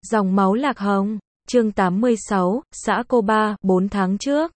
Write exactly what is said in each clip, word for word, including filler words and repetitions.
Dòng máu lạc hồng, chương tám mươi sáu, xã Cô Ba, bốn tháng trước.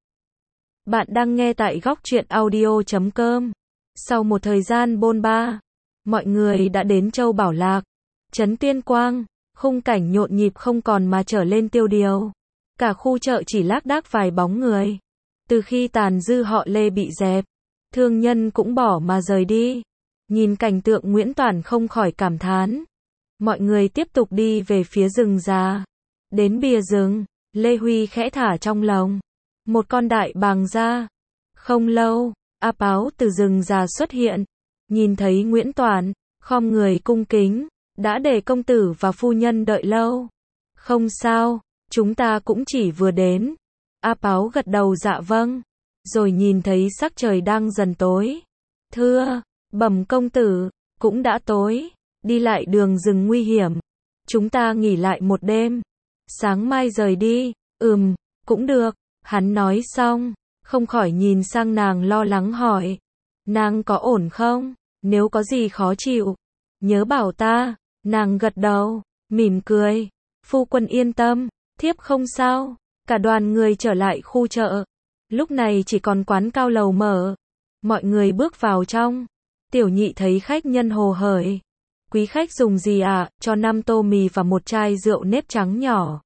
Bạn đang nghe tại góc truyện audio chấm com. Sau một thời gian bôn ba, mọi người đã đến Châu Bảo Lạc, trấn Tuyên Quang, khung cảnh nhộn nhịp không còn mà trở lên tiêu điều. Cả khu chợ chỉ lác đác vài bóng người. Từ khi tàn dư họ Lê bị dẹp, thương nhân cũng bỏ mà rời đi. Nhìn cảnh tượng Nguyễn Toàn không khỏi cảm thán. Mọi người tiếp tục đi về phía rừng già. Đến bìa rừng, Lê Huy khẽ thả trong lòng một con đại bàng ra. Không lâu, A Páo từ rừng già xuất hiện. Nhìn thấy Nguyễn Toàn, khom người cung kính. Đã để công tử và phu nhân đợi lâu. Không sao, chúng ta cũng chỉ vừa đến. A Páo gật đầu dạ vâng. Rồi nhìn thấy sắc trời đang dần tối. Thưa, bẩm công tử, cũng đã tối. Đi lại đường rừng nguy hiểm. Chúng ta nghỉ lại một đêm. Sáng mai rời đi. Ừm, cũng được. Hắn nói xong, không khỏi nhìn sang nàng lo lắng hỏi. Nàng có ổn không? Nếu có gì khó chịu, nhớ bảo ta. Nàng gật đầu, mỉm cười. Phu quân yên tâm, thiếp không sao. Cả đoàn người trở lại khu chợ. Lúc này chỉ còn quán cao lầu mở. Mọi người bước vào trong. Tiểu nhị thấy khách nhân hồ hởi. Quý khách dùng gì ạ? À? Cho năm tô mì và một chai rượu nếp trắng nhỏ.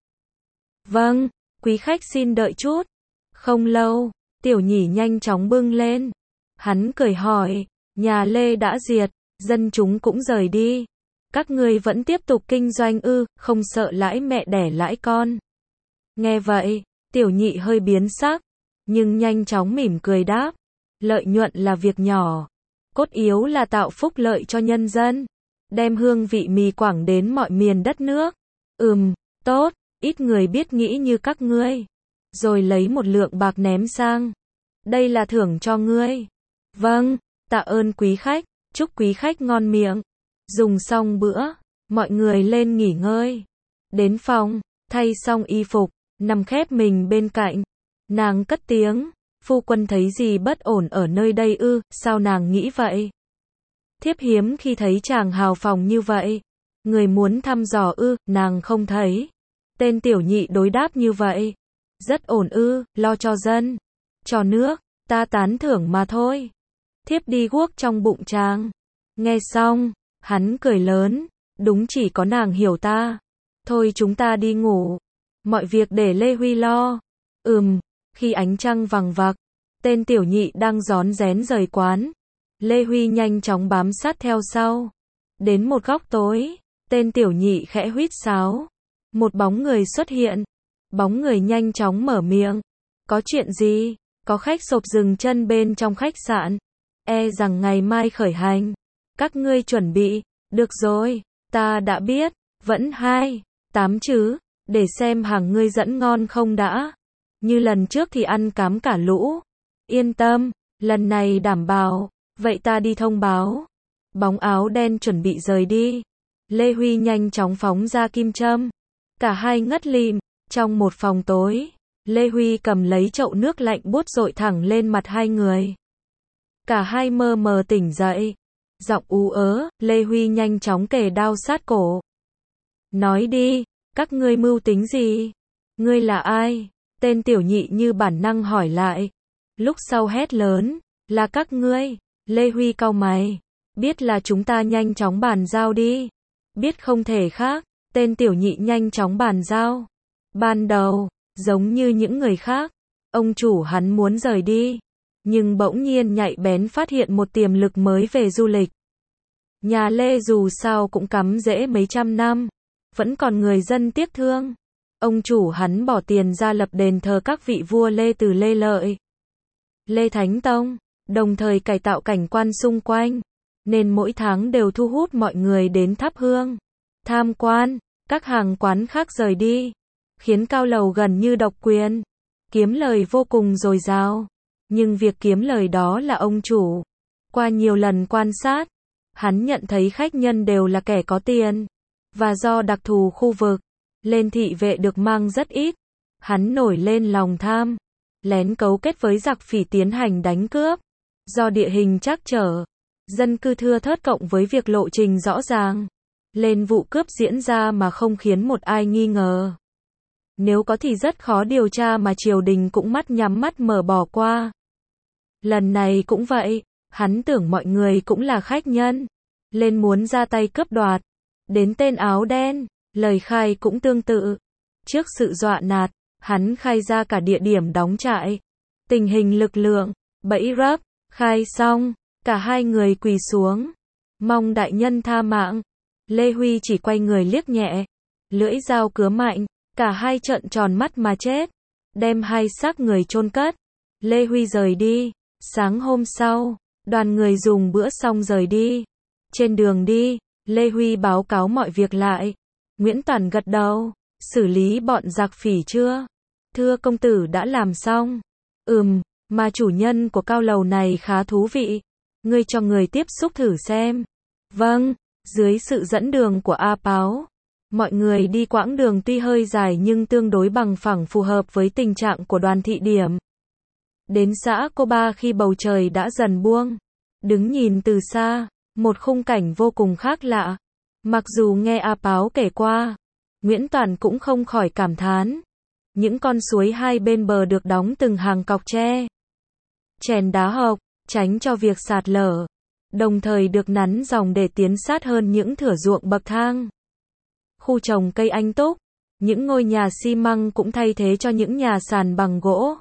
Vâng, quý khách xin đợi chút. Không lâu, tiểu nhị nhanh chóng bưng lên. Hắn cười hỏi, nhà Lê đã diệt, dân chúng cũng rời đi. Các ngươi vẫn tiếp tục kinh doanh ư, không sợ lãi mẹ đẻ lãi con. Nghe vậy, tiểu nhị hơi biến sắc, nhưng nhanh chóng mỉm cười đáp. Lợi nhuận là việc nhỏ. Cốt yếu là tạo phúc lợi cho nhân dân. Đem hương vị mì Quảng đến mọi miền đất nước. Ừm, tốt, ít người biết nghĩ như các ngươi. Rồi lấy một lượng bạc ném sang. Đây là thưởng cho ngươi. Vâng, tạ ơn quý khách, chúc quý khách ngon miệng. Dùng xong bữa, mọi người lên nghỉ ngơi. Đến phòng, thay xong y phục, nằm khép mình bên cạnh. Nàng cất tiếng, phu quân thấy gì bất ổn ở nơi đây ư, sao nàng nghĩ vậy? Thiếp hiếm khi thấy chàng hào phóng như vậy. Người muốn thăm dò ư, nàng không thấy. Tên tiểu nhị đối đáp như vậy. Rất ổn ư, lo cho dân. Cho nước, ta tán thưởng mà thôi. Thiếp đi guốc trong bụng chàng. Nghe xong, hắn cười lớn. Đúng chỉ có nàng hiểu ta. Thôi chúng ta đi ngủ. Mọi việc để Lê Huy lo. Ừm, khi ánh trăng vằng vặc, tên tiểu nhị đang rón rén rời quán. Lê Huy nhanh chóng bám sát theo sau. Đến một góc tối, tên tiểu nhị khẽ huýt sáo. Một bóng người xuất hiện. Bóng người nhanh chóng mở miệng. Có chuyện gì? Có khách sộp dừng chân bên trong khách sạn. E rằng ngày mai khởi hành. Các ngươi chuẩn bị. Được rồi, ta đã biết. Vẫn hai, tám chứ. Để xem hàng ngươi dẫn ngon không đã. Như lần trước thì ăn cám cả lũ. Yên tâm, lần này đảm bảo. Vậy ta đi thông báo. Bóng áo đen chuẩn bị rời đi. Lê Huy nhanh chóng phóng ra kim châm. Cả hai ngất lịm. Trong một phòng tối, Lê Huy cầm lấy chậu nước lạnh buốt dội thẳng lên mặt hai người. Cả hai mơ mờ tỉnh dậy. Giọng ú ớ, Lê Huy nhanh chóng kề đao sát cổ. Nói đi, các ngươi mưu tính gì? Ngươi là ai? Tên tiểu nhị như bản năng hỏi lại. Lúc sau hét lớn, là các ngươi. Lê Huy cau mày. Biết là chúng ta nhanh chóng bàn giao đi. Biết không thể khác, tên tiểu nhị nhanh chóng bàn giao. Ban đầu, giống như những người khác, ông chủ hắn muốn rời đi. Nhưng bỗng nhiên nhạy bén phát hiện một tiềm lực mới về du lịch. Nhà Lê dù sao cũng cắm rễ mấy trăm năm. Vẫn còn người dân tiếc thương. Ông chủ hắn bỏ tiền ra lập đền thờ các vị vua Lê từ Lê Lợi, Lê Thánh Tông. Đồng thời cải tạo cảnh quan xung quanh. Nên mỗi tháng đều thu hút mọi người đến thắp hương, tham quan. Các hàng quán khác rời đi. Khiến cao lầu gần như độc quyền. Kiếm lời vô cùng dồi dào. Nhưng việc kiếm lời đó là ông chủ. Qua nhiều lần quan sát, hắn nhận thấy khách nhân đều là kẻ có tiền. Và do đặc thù khu vực, lên thị vệ được mang rất ít. Hắn nổi lên lòng tham. Lén cấu kết với giặc phỉ tiến hành đánh cướp. Do địa hình trắc trở, dân cư thưa thớt cộng với việc lộ trình rõ ràng, lên vụ cướp diễn ra mà không khiến một ai nghi ngờ. Nếu có thì rất khó điều tra mà triều đình cũng mắt nhắm mắt mở bỏ qua. Lần này cũng vậy, hắn tưởng mọi người cũng là khách nhân, lên muốn ra tay cướp đoạt. Đến tên áo đen, lời khai cũng tương tự. Trước sự dọa nạt, hắn khai ra cả địa điểm đóng trại, tình hình lực lượng, bẫy rấp, khai xong, cả hai người quỳ xuống, mong đại nhân tha mạng. Lê Huy chỉ quay người liếc nhẹ, lưỡi dao cứa mạnh, cả hai trợn tròn mắt mà chết, đem hai xác người chôn cất. Lê Huy rời đi, sáng hôm sau, đoàn người dùng bữa xong rời đi. Trên đường đi, Lê Huy báo cáo mọi việc lại. Nguyễn Toàn gật đầu, xử lý bọn giặc phỉ chưa? Thưa công tử đã làm xong. Ừm, mà chủ nhân của cao lầu này khá thú vị. Ngươi cho người tiếp xúc thử xem. Vâng, dưới sự dẫn đường của A Páo, mọi người đi quãng đường tuy hơi dài nhưng tương đối bằng phẳng phù hợp với tình trạng của đoàn thị điểm. Đến xã Cô Ba khi bầu trời đã dần buông. Đứng nhìn từ xa, một khung cảnh vô cùng khác lạ. Mặc dù nghe A Páo kể qua, Nguyễn Toàn cũng không khỏi cảm thán. Những con suối hai bên bờ được đóng từng hàng cọc tre, chèn đá hộc, tránh cho việc sạt lở, đồng thời được nắn dòng để tiến sát hơn những thửa ruộng bậc thang. Khu trồng cây anh túc, những ngôi nhà xi măng cũng thay thế cho những nhà sàn bằng gỗ.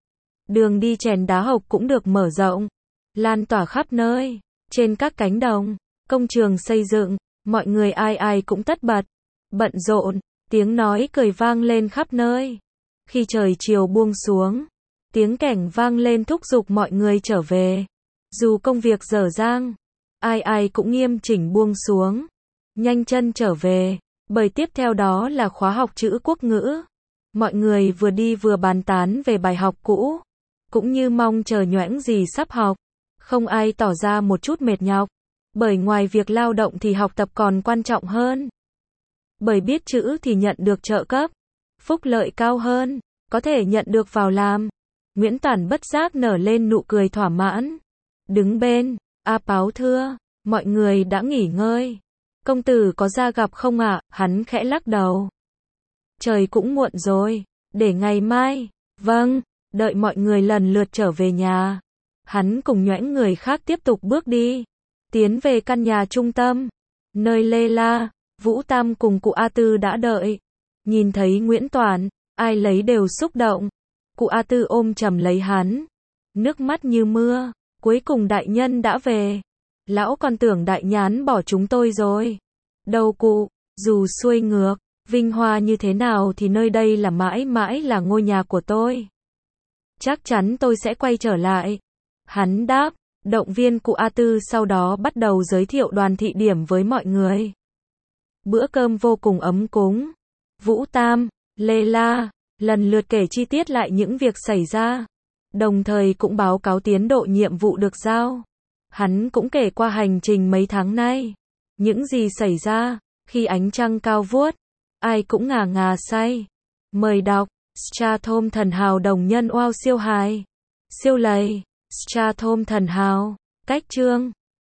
Đường đi chèn đá hộc cũng được mở rộng, lan tỏa khắp nơi. Trên các cánh đồng, công trường xây dựng, mọi người ai ai cũng tất bật, bận rộn, tiếng nói cười vang lên khắp nơi. Khi trời chiều buông xuống, tiếng kẻng vang lên thúc giục mọi người trở về. Dù công việc dở dang, ai ai cũng nghiêm chỉnh buông xuống, nhanh chân trở về, bởi tiếp theo đó là khóa học chữ quốc ngữ. Mọi người vừa đi vừa bàn tán về bài học cũ, cũng như mong chờ nhoẻng gì sắp học. Không ai tỏ ra một chút mệt nhọc, bởi ngoài việc lao động thì học tập còn quan trọng hơn. Bởi biết chữ thì nhận được trợ cấp, phúc lợi cao hơn, có thể nhận được vào làm. Nguyễn Toàn bất giác nở lên nụ cười thỏa mãn. Đứng bên, A Páo thưa, mọi người đã nghỉ ngơi. Công tử có ra gặp không ạ? Hắn khẽ lắc đầu. Trời cũng muộn rồi, để ngày mai. Vâng, đợi mọi người lần lượt trở về nhà. Hắn cùng nhoẻng người khác tiếp tục bước đi, tiến về căn nhà trung tâm, nơi Lê La, Vũ Tam cùng cụ A Tư đã đợi. Nhìn thấy Nguyễn Toàn, ai lấy đều xúc động. Cụ A Tư ôm chầm lấy hắn, nước mắt như mưa. Cuối cùng đại nhân đã về. Lão còn tưởng đại nhán bỏ chúng tôi rồi. Đâu cụ, dù xuôi ngược, vinh hoa như thế nào thì nơi đây là mãi mãi là ngôi nhà của tôi. Chắc chắn tôi sẽ quay trở lại. Hắn đáp, động viên cụ A Tư, sau đó bắt đầu giới thiệu đoàn thị điểm với mọi người. Bữa cơm vô cùng ấm cúng. Vũ Tam, Lê La, lần lượt kể chi tiết lại những việc xảy ra, đồng thời cũng báo cáo tiến độ nhiệm vụ được giao. Hắn cũng kể qua hành trình mấy tháng nay, những gì xảy ra, khi ánh trăng cao vuốt, ai cũng ngà ngà say. Mời đọc, Strathom thần hào đồng nhân oao siêu hài, siêu lầy. Strathom thần hào, cách chương